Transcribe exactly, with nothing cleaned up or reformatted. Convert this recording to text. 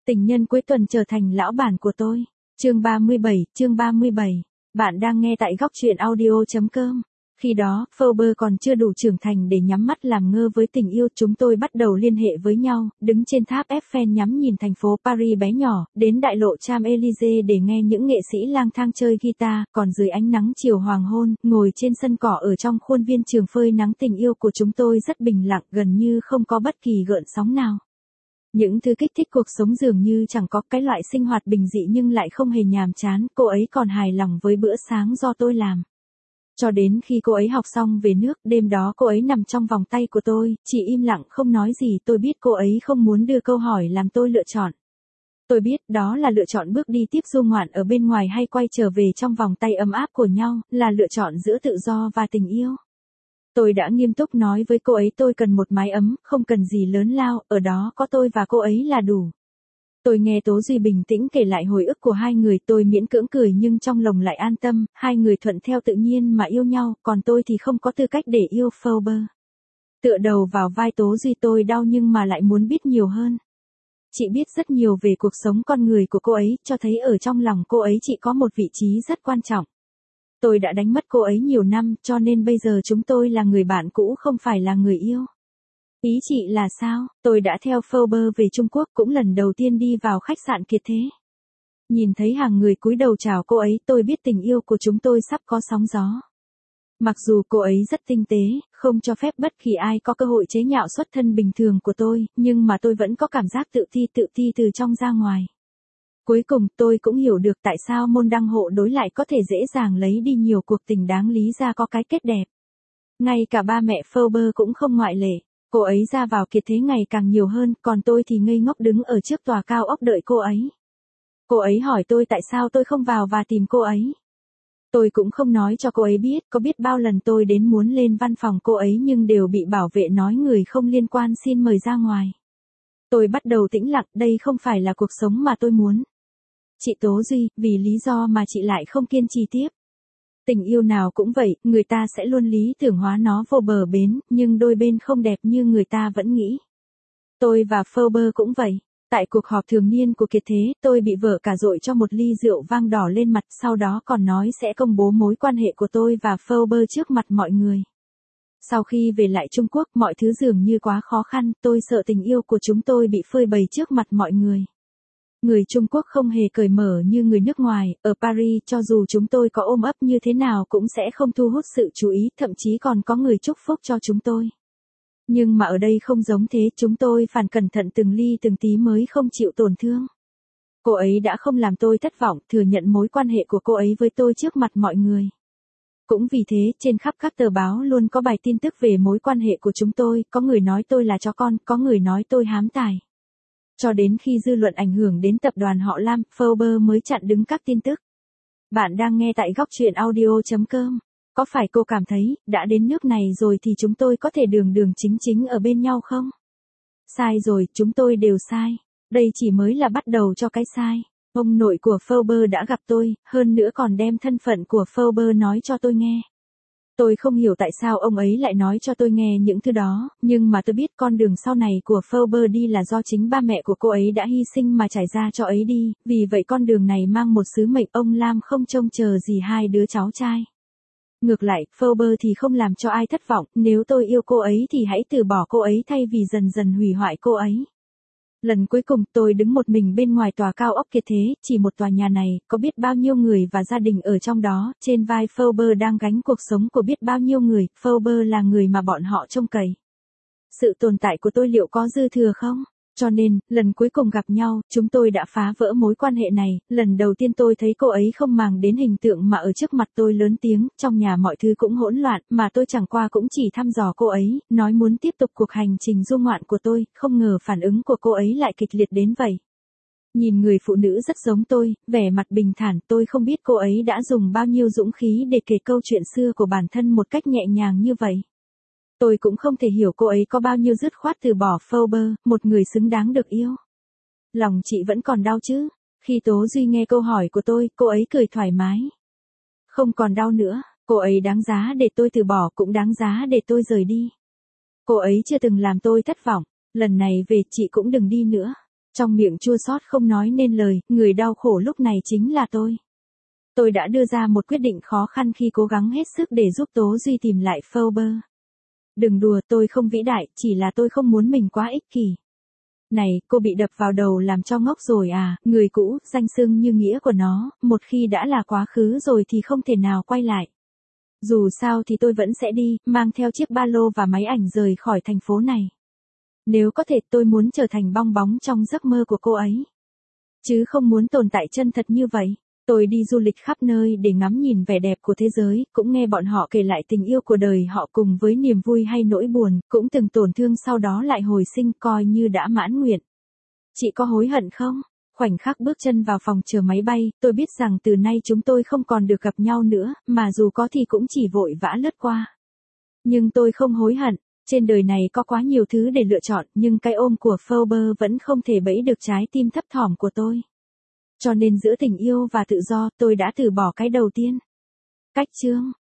Tình nhân cuối tuần trở thành lão bản của tôi. Chương ba mươi bảy, chương ba mươi bảy. Bạn đang nghe tại góc truyện audio chấm com. Khi đó, Forbes còn chưa đủ trưởng thành để nhắm mắt làm ngơ với tình yêu. Chúng tôi bắt đầu liên hệ với nhau, đứng trên tháp Eiffel ngắm nhìn thành phố Paris bé nhỏ, đến đại lộ Champs-Élysées để nghe những nghệ sĩ lang thang chơi guitar, còn dưới ánh nắng chiều hoàng hôn, ngồi trên sân cỏ ở trong khuôn viên trường phơi nắng. Tình yêu của chúng tôi rất bình lặng, gần như không có bất kỳ gợn sóng nào. Những thứ kích thích cuộc sống dường như chẳng có, cái loại sinh hoạt bình dị nhưng lại không hề nhàm chán. Cô ấy còn hài lòng với bữa sáng do tôi làm. Cho đến khi cô ấy học xong về nước, đêm đó cô ấy nằm trong vòng tay của tôi, chỉ im lặng không nói gì. Tôi biết cô ấy không muốn đưa câu hỏi làm tôi lựa chọn. Tôi biết đó là lựa chọn bước đi tiếp du ngoạn ở bên ngoài hay quay trở về trong vòng tay ấm áp của nhau, là lựa chọn giữa tự do và tình yêu. Tôi đã nghiêm túc nói với cô ấy tôi cần một mái ấm, không cần gì lớn lao, ở đó có tôi và cô ấy là đủ. Tôi nghe Tố Duy bình tĩnh kể lại hồi ức của hai người, tôi miễn cưỡng cười nhưng trong lòng lại an tâm, hai người thuận theo tự nhiên mà yêu nhau, còn tôi thì không có tư cách để yêu Forbes. Tựa đầu vào vai Tố Duy tôi đau nhưng mà lại muốn biết nhiều hơn. Chị biết rất nhiều về cuộc sống con người của cô ấy, cho thấy ở trong lòng cô ấy chị có một vị trí rất quan trọng. Tôi đã đánh mất cô ấy nhiều năm, cho nên bây giờ chúng tôi là người bạn cũ không phải là người yêu. Ý chị là sao? Tôi đã theo Forbes về Trung Quốc, cũng lần đầu tiên đi vào khách sạn Kiệt Thế. Nhìn thấy hàng người cúi đầu chào cô ấy, tôi biết tình yêu của chúng tôi sắp có sóng gió. Mặc dù cô ấy rất tinh tế, không cho phép bất kỳ ai có cơ hội chế nhạo xuất thân bình thường của tôi, nhưng mà tôi vẫn có cảm giác tự ti tự ti từ trong ra ngoài. Cuối cùng tôi cũng hiểu được tại sao môn đăng hộ đối lại có thể dễ dàng lấy đi nhiều cuộc tình đáng lý ra có cái kết đẹp. Ngay cả ba mẹ Forbes cũng không ngoại lệ. Cô ấy ra vào Kiệt Thế ngày càng nhiều hơn, còn tôi thì ngây ngốc đứng ở trước tòa cao ốc đợi cô ấy. Cô ấy hỏi tôi tại sao tôi không vào và tìm cô ấy. Tôi cũng không nói cho cô ấy biết, có biết bao lần tôi đến muốn lên văn phòng cô ấy nhưng đều bị bảo vệ nói người không liên quan xin mời ra ngoài. Tôi bắt đầu tĩnh lặng, đây không phải là cuộc sống mà tôi muốn. Chị Tố Duy, vì lý do mà chị lại không kiên trì tiếp. Tình yêu nào cũng vậy, người ta sẽ luôn lý tưởng hóa nó vô bờ bến, nhưng đôi bên không đẹp như người ta vẫn nghĩ. Tôi và Forbes cũng vậy. Tại cuộc họp thường niên của Kiệt Thế, tôi bị vợ cả dội cho một ly rượu vang đỏ lên mặt, sau đó còn nói sẽ công bố mối quan hệ của tôi và Forbes trước mặt mọi người. Sau khi về lại Trung Quốc, mọi thứ dường như quá khó khăn, tôi sợ tình yêu của chúng tôi bị phơi bày trước mặt mọi người. Người Trung Quốc không hề cởi mở như người nước ngoài, ở Paris cho dù chúng tôi có ôm ấp như thế nào cũng sẽ không thu hút sự chú ý, thậm chí còn có người chúc phúc cho chúng tôi. Nhưng mà ở đây không giống thế, chúng tôi phản cẩn thận từng ly từng tí mới không chịu tổn thương. Cô ấy đã không làm tôi thất vọng, thừa nhận mối quan hệ của cô ấy với tôi trước mặt mọi người. Cũng vì thế, trên khắp các tờ báo luôn có bài tin tức về mối quan hệ của chúng tôi, có người nói tôi là chó con, có người nói tôi hám tài. Cho đến khi dư luận ảnh hưởng đến tập đoàn họ Lam, Forbes mới chặn đứng các tin tức. Bạn đang nghe tại góc truyện audio chấm com. Có phải cô cảm thấy, đã đến nước này rồi thì chúng tôi có thể đường đường chính chính ở bên nhau không? Sai rồi, chúng tôi đều sai. Đây chỉ mới là bắt đầu cho cái sai. Ông nội của Forbes đã gặp tôi, hơn nữa còn đem thân phận của Forbes nói cho tôi nghe. Tôi không hiểu tại sao ông ấy lại nói cho tôi nghe những thứ đó, nhưng mà tôi biết con đường sau này của Forbes đi là do chính ba mẹ của cô ấy đã hy sinh mà trải ra cho ấy đi, vì vậy con đường này mang một sứ mệnh, ông Lam không trông chờ gì hai đứa cháu trai. Ngược lại, Forbes thì không làm cho ai thất vọng, nếu tôi yêu cô ấy thì hãy từ bỏ cô ấy thay vì dần dần hủy hoại cô ấy. Lần cuối cùng tôi đứng một mình bên ngoài tòa cao ốc Kiệt Thế, chỉ một tòa nhà này, có biết bao nhiêu người và gia đình ở trong đó, trên vai Forbes đang gánh cuộc sống của biết bao nhiêu người, Forbes là người mà bọn họ trông cậy. Sự tồn tại của tôi liệu có dư thừa không? Cho nên, lần cuối cùng gặp nhau, chúng tôi đã phá vỡ mối quan hệ này, lần đầu tiên tôi thấy cô ấy không màng đến hình tượng mà ở trước mặt tôi lớn tiếng, trong nhà mọi thứ cũng hỗn loạn, mà tôi chẳng qua cũng chỉ thăm dò cô ấy, nói muốn tiếp tục cuộc hành trình du ngoạn của tôi, không ngờ phản ứng của cô ấy lại kịch liệt đến vậy. Nhìn người phụ nữ rất giống tôi, vẻ mặt bình thản, tôi không biết cô ấy đã dùng bao nhiêu dũng khí để kể câu chuyện xưa của bản thân một cách nhẹ nhàng như vậy. Tôi cũng không thể hiểu cô ấy có bao nhiêu dứt khoát từ bỏ Forbes, một người xứng đáng được yêu. Lòng chị vẫn còn đau chứ? Khi Tố Duy nghe câu hỏi của tôi, cô ấy cười thoải mái. Không còn đau nữa, cô ấy đáng giá để tôi từ bỏ, cũng đáng giá để tôi rời đi. Cô ấy chưa từng làm tôi thất vọng, lần này về chị cũng đừng đi nữa. Trong miệng chua xót không nói nên lời, người đau khổ lúc này chính là tôi. Tôi đã đưa ra một quyết định khó khăn khi cố gắng hết sức để giúp Tố Duy tìm lại Forbes. Đừng đùa, tôi không vĩ đại, chỉ là tôi không muốn mình quá ích kỷ. Này, cô bị đập vào đầu làm cho ngốc rồi à, người cũ, danh xưng như nghĩa của nó, một khi đã là quá khứ rồi thì không thể nào quay lại. Dù sao thì tôi vẫn sẽ đi, mang theo chiếc ba lô và máy ảnh rời khỏi thành phố này. Nếu có thể tôi muốn trở thành bong bóng trong giấc mơ của cô ấy. Chứ không muốn tồn tại chân thật như vậy. Tôi đi du lịch khắp nơi để ngắm nhìn vẻ đẹp của thế giới, cũng nghe bọn họ kể lại tình yêu của đời họ cùng với niềm vui hay nỗi buồn, cũng từng tổn thương sau đó lại hồi sinh coi như đã mãn nguyện. Chị có hối hận không? Khoảnh khắc bước chân vào phòng chờ máy bay, tôi biết rằng từ nay chúng tôi không còn được gặp nhau nữa, mà dù có thì cũng chỉ vội vã lướt qua. Nhưng tôi không hối hận, trên đời này có quá nhiều thứ để lựa chọn, nhưng cái ôm của Forbes vẫn không thể bẫy được trái tim thấp thỏm của tôi. Cho nên giữa tình yêu và tự do, tôi đã từ bỏ cái đầu tiên. Cách chương